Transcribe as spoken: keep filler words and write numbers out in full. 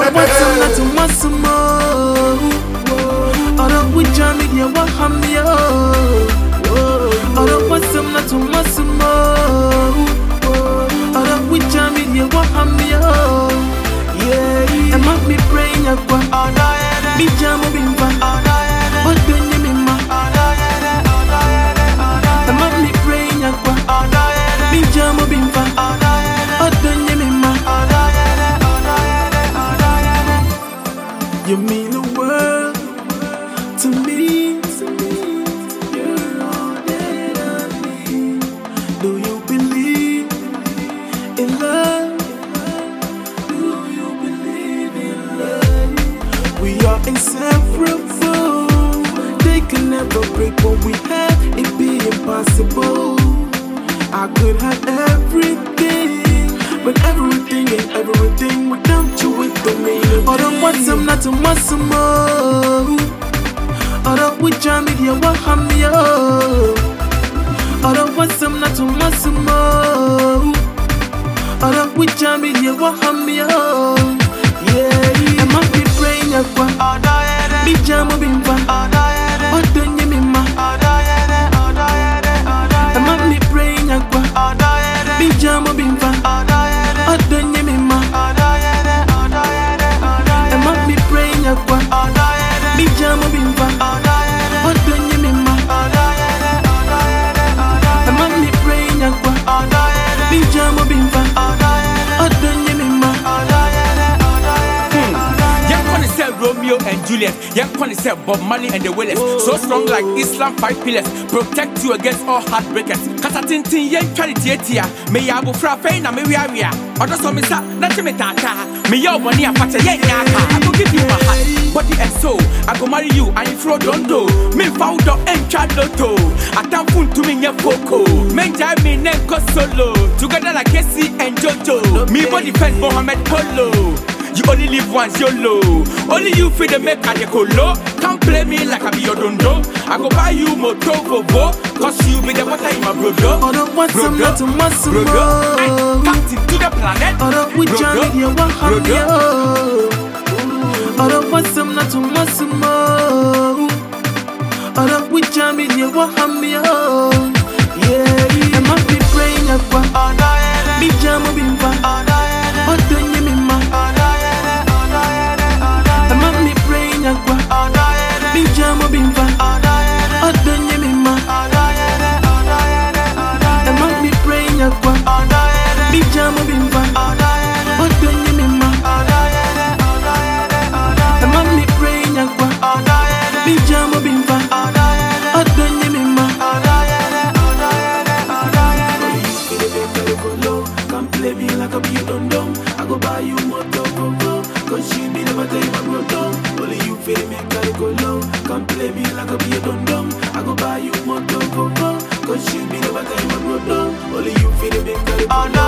don't want some not to want some more. I don't want Johnny, you want him, yo. I don't want some not to want some more. I don't want Johnny, you want him, yo. Yeah, and make me praying, I want. Me jam up in back. What do you mean, ma? And make me praying, I want. Me jam up in back. What do you mean, ma? You mean the world to me. You're all that I need. Do you believe in love? Do you believe in love? We are inseparable. They can never break what we have. It be impossible. I could have everything, but everything ain't everything without you. It don't mean a thing. I don't want some, not to want some more. I don't want Johnny, you want him, yo. I don't want some, not to want some more. I don't want Johnny, you want him, yo. Yeah, I might be praying, I want. Me jam up in back. What do you mean, ma? I might be praying, I want. Me jam up in back. What do you mean, ma? I might be praying, I want. Me jam up in back. What do you mean, ma? I might be praying, I want. Me jam up in back. What do you mean, ma? Romeo and Juliet, young Connie said Bob Marley and the Wailers. So strong like Islam five pillars, protect you against all heartbreakers. Katatintin yen charity etia, me ya go fra fe na me wi awia. Odo so me sa na che me tata, me ya money afache yen nyaka. I go give you my heart, body and soul. I go marry you and you fro don't do. Me found out and child lotto. Atamfun to me nye foko. Men jai me nenko solo. Together like Casey and Jojo. Me body first Mohammed Polo. You only live once, YOLO. Only you feel the make a colo. Can't play me like I be your dondo. I go buy you moto vovo. Cause you be the water in my brodo. I don't want some, not to want some more. Captain to the planet. I don't want Johnny, you want him, yo. I don't want some, not to want some more. I don't want Johnny, you want him, yo. Yeah, I must be praying, I want. Me jam up in back. What do you mean, ma? I must be praying, I want. Me jam up in back. What do you mean, ma? I must be praying, I want. Me jam up in back. What do you mean, ma? I must be praying, I want. Me jam up in back. What do you mean, ma? Come play me like a be a dum-dum. I go buy you more go-go-go. Cause you be never tell you my bro. Only you feel me, gotta go low. Come play me like a be a dum-dum. I go buy you more go-go-go. Cause you be never tell you my bro. Only you feel me, gotta go low.